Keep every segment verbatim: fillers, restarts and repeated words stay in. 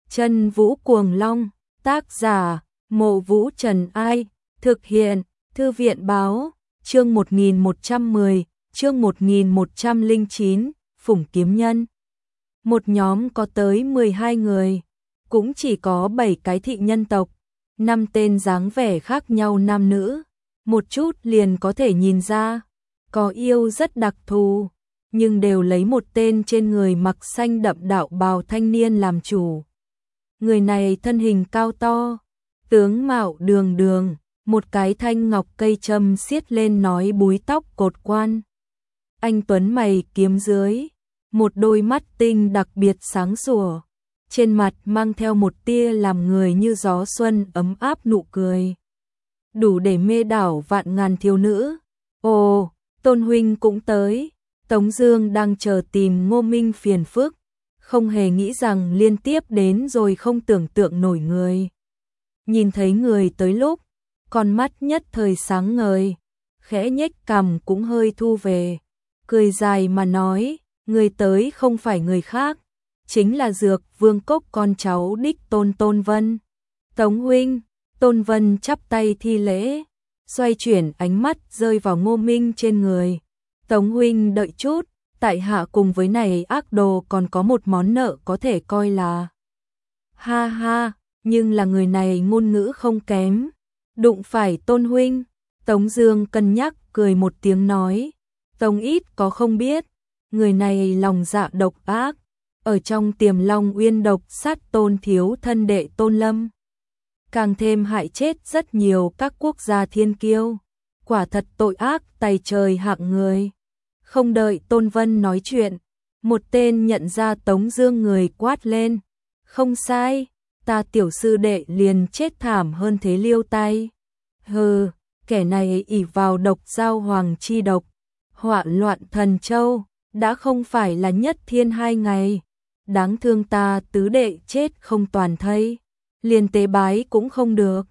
Chân Vũ Cuồng Long, tác giả, Mộ Vũ Trần Ai, thực hiện, Thư viện Báo, chương một nghìn một trăm mười, chương một nghìn một trăm lẻ chín, Phủng Kiếm Nhân. Một nhóm có tới mười hai người, cũng chỉ có bảy cái thị nhân tộc, năm tên dáng vẻ khác nhau nam nữ, một chút liền có thể nhìn ra, có yêu rất đặc thù, nhưng đều lấy một tên trên người mặc xanh đậm đạo bào thanh niên làm chủ. Người này thân hình cao to, tướng mạo đường đường, một cái thanh ngọc cây châm xiết lên nói búi tóc cột quan. Anh tuấn mày kiếm dưới, một đôi mắt tinh đặc biệt sáng sủa, trên mặt mang theo một tia làm người như gió xuân ấm áp nụ cười, đủ để mê đảo vạn ngàn thiếu nữ. Ồ, Tôn huynh cũng tới. Tống Dương đang chờ tìm Ngô Minh phiền phức, không hề nghĩ rằng liên tiếp đến rồi không tưởng tượng nổi người. Nhìn thấy người tới lúc, con mắt nhất thời sáng ngời, khẽ nhếch cằm cũng hơi thu về, cười dài mà nói, người tới không phải người khác, chính là Dược Vương Cốc con cháu đích Tôn Tôn Vân. Tống huynh. Tôn Vân chắp tay thi lễ, xoay chuyển ánh mắt rơi vào Ngô Minh trên người. Tống huynh đợi chút, tại hạ cùng với này ác đồ còn có một món nợ có thể coi là. Ha ha, nhưng là người này ngôn ngữ không kém, đụng phải Tôn huynh. Tống Dương cân nhắc cười một tiếng nói, Tống ít có không biết, người này lòng dạ độc ác, ở trong Tiềm Long Uyên độc sát Tôn thiếu thân đệ Tôn Lâm, càng thêm hại chết rất nhiều các quốc gia thiên kiêu, quả thật tội ác tày trời hạng người. Không đợi Tôn Vân nói chuyện, một tên nhận ra Tống Dương người quát lên, không sai, ta tiểu sư đệ liền chết thảm hơn thế liêu tay. Hừ, kẻ này ỷ vào độc giao hoàng chi độc, họa loạn thần châu, đã không phải là nhất thiên hai ngày, đáng thương ta tứ đệ chết không toàn thây, liền tế bái cũng không được.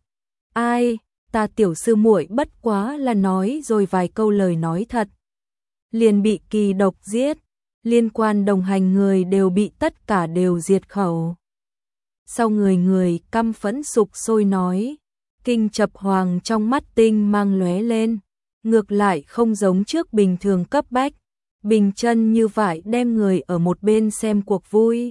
Ai, ta tiểu sư muội bất quá là nói rồi vài câu lời nói thật, liền bị kỳ độc giết, liên quan đồng hành người đều bị tất cả đều diệt khẩu. Sau người người căm phẫn sục sôi nói, kinh chập hoàng trong mắt tinh mang lóe lên, ngược lại không giống trước bình thường cấp bách, bình chân như vậy đem người ở một bên xem cuộc vui.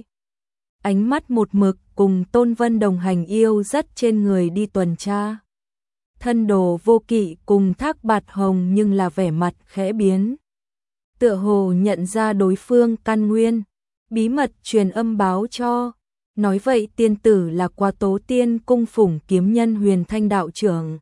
Ánh mắt một mực cùng Tôn Vân đồng hành yêu rất trên người đi tuần tra. Thân đồ Vô Kỵ cùng Thác Bạt Hồng nhưng là vẻ mặt khẽ biến, tựa hồ nhận ra đối phương căn nguyên, bí mật truyền âm báo cho, nói vậy tiên tử là qua Tố Tiên cung Phủng Kiếm Nhân Huyền Thanh đạo trưởng.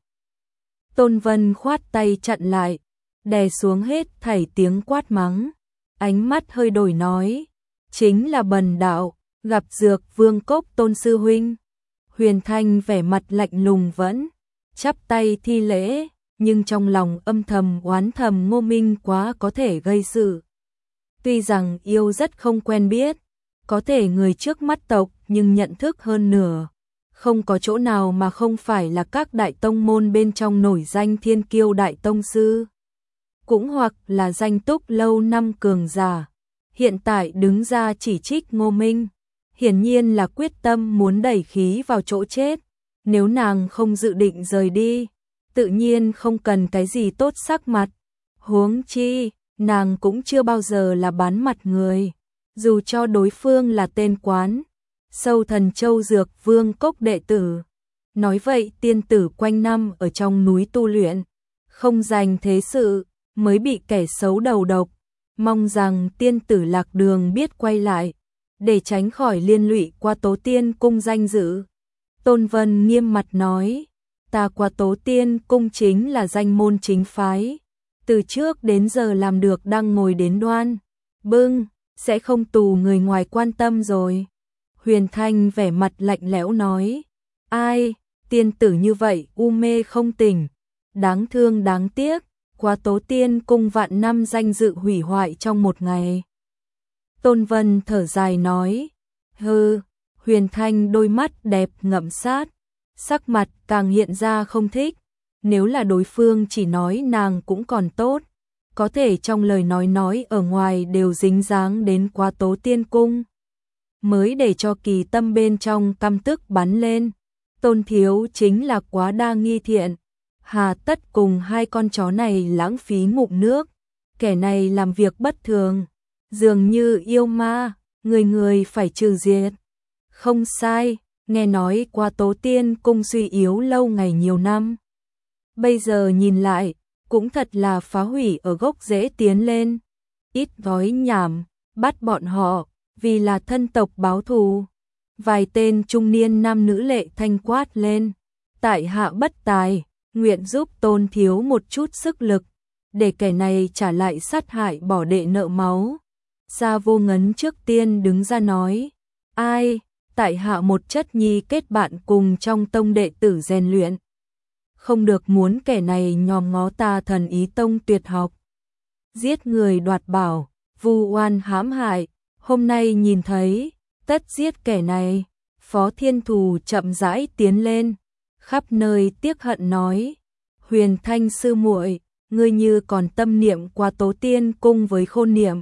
Tôn Vân khoát tay chặn lại, đè xuống hết thảy tiếng quát mắng, ánh mắt hơi đổi nói, chính là bần đạo, gặp Dược Vương Cốc Tôn sư huynh. Huyền Thanh vẻ mặt lạnh lùng vẫn chắp tay thi lễ, nhưng trong lòng âm thầm oán thầm Ngô Minh quá có thể gây sự. Tuy rằng yêu rất không quen biết, có thể người trước mắt tộc nhưng nhận thức hơn nửa, không có chỗ nào mà không phải là các đại tông môn bên trong nổi danh thiên kiêu đại tông sư, cũng hoặc là danh túc lâu năm cường giả, hiện tại đứng ra chỉ trích Ngô Minh, hiển nhiên là quyết tâm muốn đẩy khí vào chỗ chết. Nếu nàng không dự định rời đi, tự nhiên không cần cái gì tốt sắc mặt, huống chi, nàng cũng chưa bao giờ là bán mặt người, dù cho đối phương là tên quán Sâu Thần Châu Dược Vương Cốc đệ tử. Nói vậy tiên tử quanh năm ở trong núi tu luyện, không dành thế sự, mới bị kẻ xấu đầu độc, mong rằng tiên tử lạc đường biết quay lại, để tránh khỏi liên lụy qua Tố Tiên cung danh dự. Tôn Vân nghiêm mặt nói, ta qua Tố Tiên cung chính là danh môn chính phái, từ trước đến giờ làm được đang ngồi đến đoan bưng, sẽ không tù người ngoài quan tâm rồi. Huyền Thanh vẻ mặt lạnh lẽo nói, ai, tiên tử như vậy u mê không tỉnh, đáng thương đáng tiếc, qua Tố Tiên cung vạn năm danh dự hủy hoại trong một ngày. Tôn Vân thở dài nói, hừ. Huyền Thanh đôi mắt đẹp ngậm sát, sắc mặt càng hiện ra không thích, nếu là đối phương chỉ nói nàng cũng còn tốt, có thể trong lời nói nói ở ngoài đều dính dáng đến qua Tố Tiên cung. mới để cho Kỳ Tâm bên trong căm tức bắn lên. Tôn Thiếu chính là quá đa nghi thiện, hà tất cùng hai con chó này lãng phí ngụm nước, kẻ này làm việc bất thường, dường như yêu ma, người người phải trừ diệt. Không sai, nghe nói qua Tố Tiên Cung suy yếu lâu ngày nhiều năm. Bây giờ nhìn lại, cũng thật là phá hủy ở gốc rễ tiến lên. Ít nói nhảm, bắt bọn họ, vì là thân tộc báo thù. Vài tên trung niên nam nữ lệ thanh quát lên. Tại hạ bất tài, nguyện giúp Tôn Thiếu một chút sức lực, để kẻ này trả lại sát hại bỏ đệ nợ máu. Gia Vô Ngấn trước tiên đứng ra nói, ai, tại hạ một chất nhi kết bạn cùng trong tông đệ tử rèn luyện. Không được muốn kẻ này nhòm ngó ta Thần Ý Tông tuyệt học. Giết người đoạt bảo, vu oan hãm hại, hôm nay nhìn thấy, tất giết kẻ này. Phó Thiên Thù chậm rãi tiến lên, khắp nơi tiếc hận nói, Huyền Thanh sư muội, ngươi như còn tâm niệm qua Tố Tiên Cung với Khôn Niệm.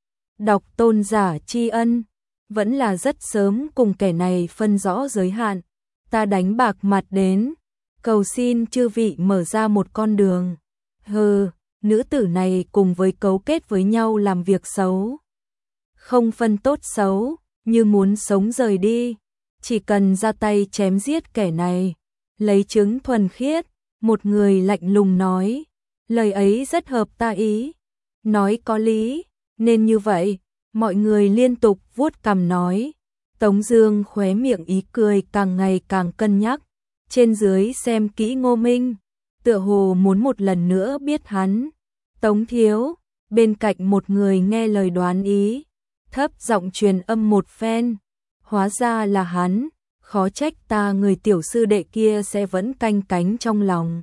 Đọc tôn giả tri ân, vẫn là rất sớm cùng kẻ này phân rõ giới hạn, ta đánh bạc mặt đến, cầu xin chư vị mở ra một con đường. Hừ, nữ tử này cùng với cấu kết với nhau làm việc xấu, không phân tốt xấu, như muốn sống rời đi, chỉ cần ra tay chém giết kẻ này, lấy chứng thuần khiết. Một người lạnh lùng nói, lời ấy rất hợp ta ý, nói có lý, nên như vậy. Mọi người liên tục vuốt cằm nói. Tống Dương khóe miệng ý cười càng ngày càng cân nhắc, trên dưới xem kỹ Ngô Minh, tựa hồ muốn một lần nữa biết hắn. Tống Thiếu, bên cạnh một người nghe lời đoán ý, thấp giọng truyền âm một phen, hóa ra là hắn, khó trách ta người tiểu sư đệ kia sẽ vẫn canh cánh trong lòng.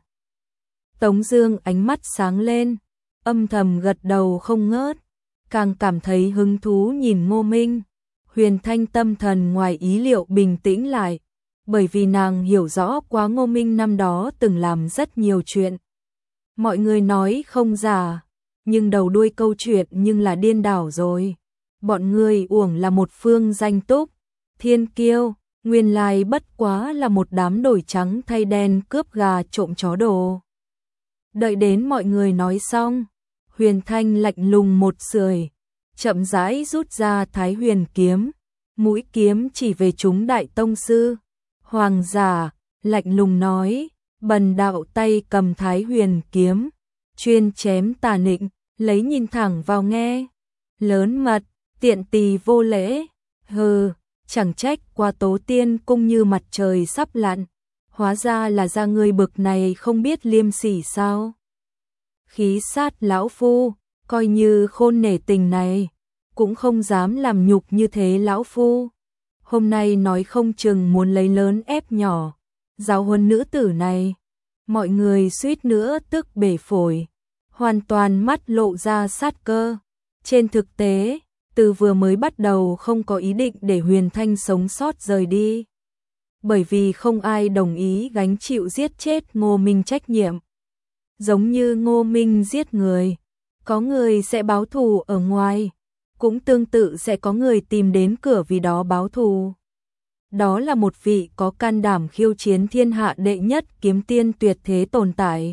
Tống Dương ánh mắt sáng lên, âm thầm gật đầu không ngớt, càng cảm thấy hứng thú nhìn Ngô Minh. Huyền Thanh tâm thần ngoài ý liệu bình tĩnh lại, bởi vì nàng hiểu rõ quá Ngô Minh năm đó từng làm rất nhiều chuyện. Mọi người nói không giả, nhưng đầu đuôi câu chuyện nhưng là điên đảo rồi. Bọn người uổng là một phương danh túc, thiên kiêu, nguyên lai bất quá là một đám đổi trắng thay đen cướp gà trộm chó đồ. Đợi đến mọi người nói xong, Huyền Thanh lạnh lùng một sưởi, chậm rãi rút ra Thái Huyền kiếm, mũi kiếm chỉ về chúng đại tông sư. Hoàng giả, lạnh lùng nói, bần đạo tay cầm Thái Huyền kiếm, chuyên chém tà nịnh, lấy nhìn thẳng vào nghe. Lớn mật, tiện tỳ vô lễ, hừ, chẳng trách qua Tố Tiên Cung như mặt trời sắp lặn, hóa ra là ra người bực này không biết liêm sỉ sao. Khí sát lão phu, coi như khôn nể tình này, cũng không dám làm nhục như thế lão phu. Hôm nay nói không chừng muốn lấy lớn ép nhỏ, giáo huấn nữ tử này. Mọi người suýt nữa tức bể phổi, hoàn toàn mắt lộ ra sát cơ. Trên thực tế, từ vừa mới bắt đầu không có ý định để Huyền Thanh sống sót rời đi, bởi vì không ai đồng ý gánh chịu giết chết Ngô Minh trách nhiệm. Giống như Ngô Minh giết người, có người sẽ báo thù ở ngoài, cũng tương tự sẽ có người tìm đến cửa vì đó báo thù. Đó là một vị có can đảm khiêu chiến thiên hạ đệ nhất kiếm tiên tuyệt thế tồn tại.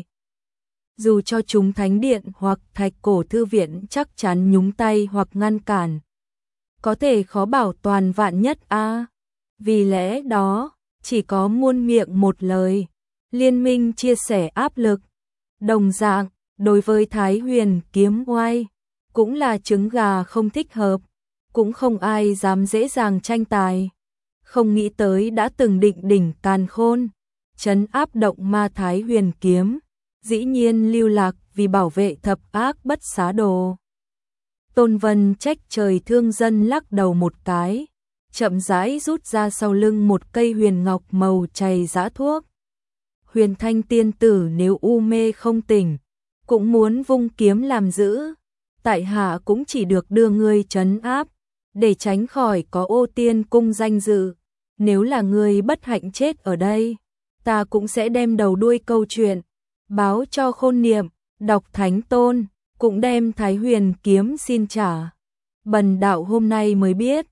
Dù cho chúng thánh điện hoặc thạch cổ thư viện chắc chắn nhúng tay hoặc ngăn cản, có thể khó bảo toàn vạn nhất a. À. Vì lẽ đó, chỉ có muôn miệng một lời, liên minh chia sẻ áp lực. Đồng dạng, đối với Thái Huyền kiếm oai, cũng là trứng gà không thích hợp, cũng không ai dám dễ dàng tranh tài. Không nghĩ tới đã từng định đỉnh càn khôn, trấn áp động ma Thái Huyền kiếm, dĩ nhiên lưu lạc vì bảo vệ thập ác bất xá đồ. Tôn Vân trách trời thương dân lắc đầu một cái, chậm rãi rút ra sau lưng một cây huyền ngọc màu chày giã thuốc. Huyền Thanh tiên tử nếu u mê không tỉnh, cũng muốn vung kiếm làm giữ, tại hạ cũng chỉ được đưa ngươi trấn áp, để tránh khỏi có ô tiên cung danh dự. Nếu là ngươi bất hạnh chết ở đây, ta cũng sẽ đem đầu đuôi câu chuyện báo cho Khôn Niệm, đọc thánh tôn, cũng đem Thái Huyền kiếm xin trả. Bần đạo hôm nay mới biết,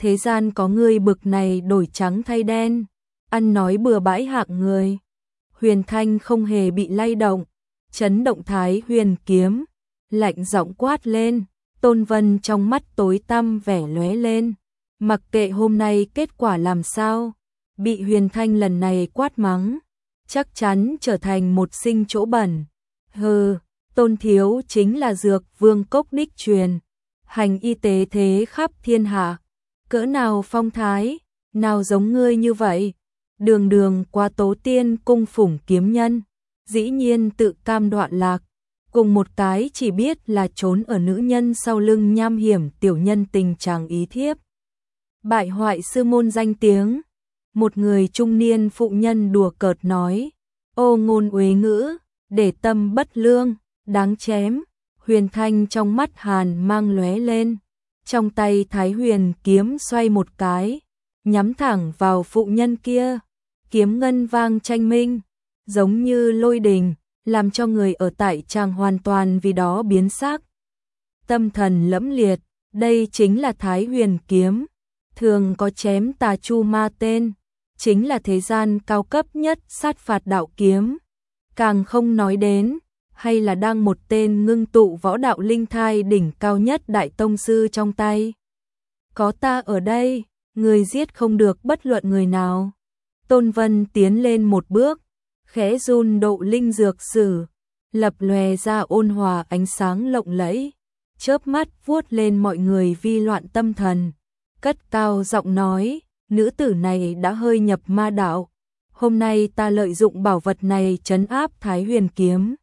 thế gian có người bực này đổi trắng thay đen, ăn nói bừa bãi hạng người. Huyền Thanh không hề bị lay động, chấn động Thái Huyền kiếm, lạnh giọng quát lên. Tôn Vân trong mắt tối tăm vẻ lóe lên, mặc kệ hôm nay kết quả làm sao, bị Huyền Thanh lần này quát mắng, chắc chắn trở thành một sinh chỗ bẩn. Hừ, Tôn thiếu chính là dược vương cốc đích truyền, hành y tế thế khắp thiên hạ, cỡ nào phong thái, nào giống ngươi như vậy, đường đường qua tố tiên cung phủng kiếm nhân, dĩ nhiên tự cam đoạn lạc, cùng một cái chỉ biết là trốn ở nữ nhân sau lưng nham hiểm tiểu nhân tình chàng ý thiếp. Bại hoại sư môn danh tiếng, một người trung niên phụ nhân đùa cợt nói, ô ngôn uế ngữ, để tâm bất lương, đáng chém. Huyền Thanh trong mắt hàn mang lóe lên, trong tay Thái Huyền kiếm xoay một cái, nhắm thẳng vào phụ nhân kia, kiếm ngân vang tranh minh, giống như lôi đình, làm cho người ở tại tràng hoàn toàn vì đó biến sắc. Tâm thần lẫm liệt, đây chính là Thái Huyền kiếm, thường có chém tà chu ma tên, chính là thế gian cao cấp nhất sát phạt đạo kiếm, càng không nói đến, hay là đang một tên ngưng tụ võ đạo linh thai đỉnh cao nhất đại tông sư trong tay. Có ta ở đây, người giết không được bất luận người nào. Tôn Vân tiến lên một bước, khẽ run độ linh dược sử, lập lòe ra ôn hòa ánh sáng lộng lẫy, chớp mắt vuốt lên mọi người vi loạn tâm thần, cất cao giọng nói, nữ tử này đã hơi nhập ma đạo, hôm nay ta lợi dụng bảo vật này trấn áp Thái Huyền kiếm.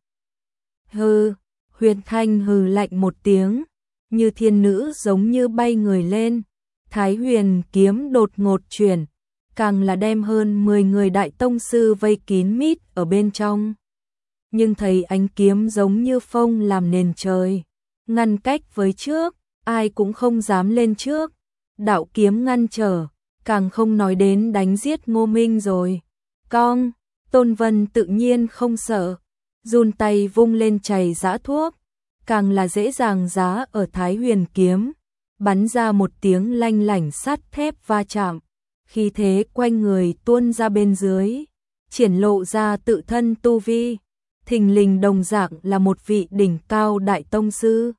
Hừ, Huyền Thanh hừ lạnh một tiếng, như thiên nữ giống như bay người lên, Thái Huyền kiếm đột ngột chuyển, càng là đem hơn mười người đại tông sư vây kín mít ở bên trong. Nhưng thấy ánh kiếm giống như phong làm nền trời, ngăn cách với trước, ai cũng không dám lên trước, đạo kiếm ngăn trở, càng không nói đến đánh giết Ngô Minh rồi. Cong, Tôn Vân tự nhiên không sợ, run tay vung lên chày giã thuốc, càng là dễ dàng giá ở Thái Huyền kiếm, bắn ra một tiếng lanh lảnh sắt thép va chạm, khí thế quanh người tuôn ra bên dưới, triển lộ ra tự thân tu vi, thình lình đồng dạng là một vị đỉnh cao đại tông sư.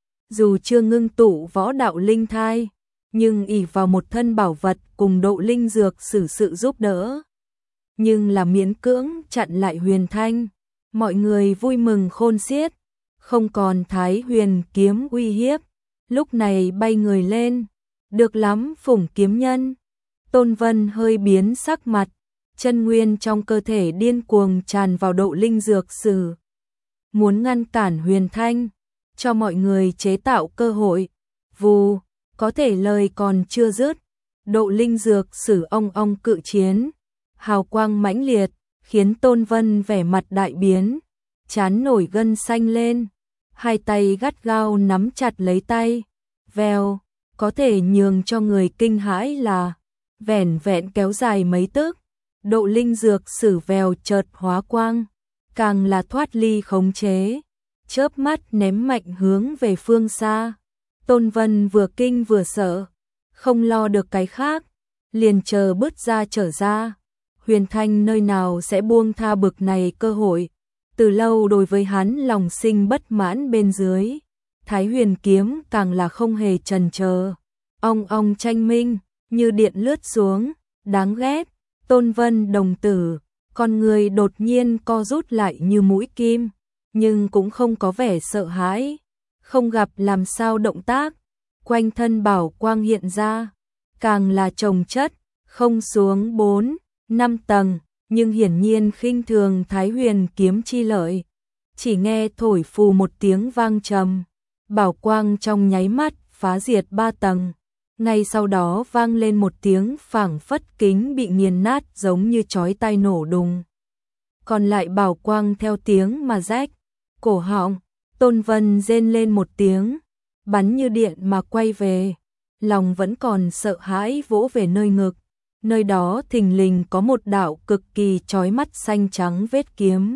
Dù chưa ngưng tụ võ đạo linh thai, nhưng ỷ vào một thân bảo vật cùng độ linh dược sử sự giúp đỡ, nhưng là miễn cưỡng chặn lại Huyền Thanh. Mọi người vui mừng khôn xiết, không còn Thái Huyền kiếm uy hiếp, lúc này bay người lên, được lắm phủng kiếm nhân. Tôn Vân hơi biến sắc mặt, chân nguyên trong cơ thể điên cuồng tràn vào độ linh dược sử, muốn ngăn cản Huyền Thanh, cho mọi người chế tạo cơ hội. Vù, có thể lời còn chưa dứt, độ linh dược sử ong ong cự chiến, hào quang mãnh liệt, khiến Tôn Vân vẻ mặt đại biến, trán nổi gân xanh lên, hai tay gắt gao nắm chặt lấy tay, vèo, có thể nhường cho người kinh hãi là vẻn vẹn kéo dài mấy tức, độ linh dược sử vèo chợt hóa quang, càng là thoát ly khống chế, chớp mắt ném mạnh hướng về phương xa. Tôn Vân vừa kinh vừa sợ, không lo được cái khác, liền chờ bứt ra trở ra. Huyền Thanh nơi nào sẽ buông tha bực này cơ hội, từ lâu đối với hắn lòng sinh bất mãn bên dưới. Thái Huyền kiếm càng là không hề chần chờ, ong ong tranh minh, như điện lướt xuống, đáng ghét. Tôn Vân đồng tử, con người đột nhiên co rút lại như mũi kim, nhưng cũng không có vẻ sợ hãi, không gặp làm sao động tác, quanh thân bảo quang hiện ra, càng là chồng chất, không xuống bốn, năm tầng, nhưng hiển nhiên khinh thường Thái Huyền kiếm chi lợi. Chỉ nghe thổi phù một tiếng vang trầm, bảo quang trong nháy mắt phá diệt ba tầng. Ngay sau đó vang lên một tiếng phảng phất kính bị nghiền nát giống như chói tai nổ đùng. Còn lại bảo quang theo tiếng mà rách, cổ họng, Tôn Vân rên lên một tiếng, bắn như điện mà quay về, lòng vẫn còn sợ hãi vỗ về nơi ngực. Nơi đó thình lình có một đạo cực kỳ chói mắt xanh trắng vết kiếm.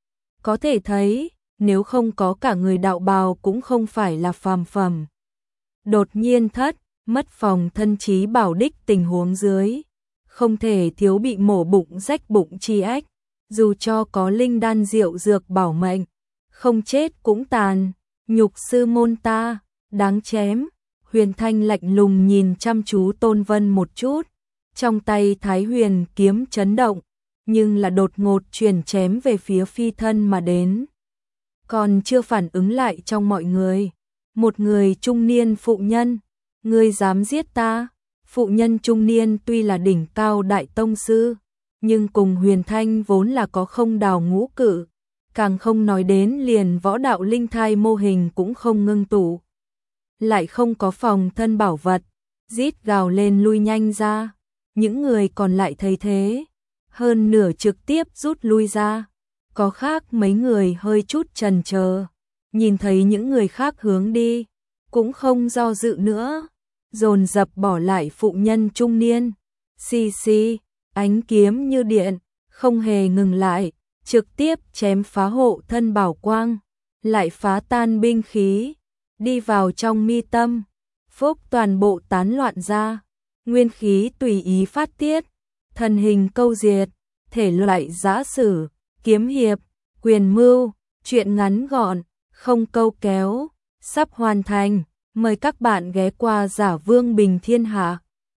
Có thể thấy, nếu không có cả người đạo bào cũng không phải là phàm phẩm. Đột nhiên thất, mất phòng thân trí bảo đích tình huống dưới, không thể thiếu bị mổ bụng rách bụng chi ách, dù cho có linh đan diệu dược bảo mệnh, không chết cũng tàn, nhục sư môn ta, đáng chém. Huyền Thanh lạnh lùng nhìn chăm chú Tôn Vân một chút, trong tay Thái Huyền kiếm chấn động, nhưng là đột ngột chuyển chém về phía phi thân mà đến. Còn chưa phản ứng lại trong mọi người, một người trung niên phụ nhân, ngươi dám giết ta? Phụ nhân trung niên tuy là đỉnh cao đại tông sư, nhưng cùng Huyền Thanh vốn là có không đào ngũ cử, càng không nói đến liền võ đạo linh thai mô hình cũng không ngưng tụ, lại không có phòng thân bảo vật, rít gào lên lui nhanh ra. Những người còn lại thấy thế, hơn nửa trực tiếp rút lui ra, có khác mấy người hơi chút chần chờ, nhìn thấy những người khác hướng đi, cũng không do dự nữa, dồn dập bỏ lại phụ nhân trung niên. Xì xì, ánh kiếm như điện, không hề ngừng lại, trực tiếp chém phá hộ thân bảo quang, lại phá tan binh khí, đi vào trong mi tâm, phúc toàn bộ tán loạn ra, nguyên khí tùy ý phát tiết, thần hình câu diệt, thể loại giã sử, kiếm hiệp, quyền mưu, truyện ngắn gọn, không câu kéo, sắp hoàn thành, mời các bạn ghé qua Giả Vương Bình Thiên Hạ.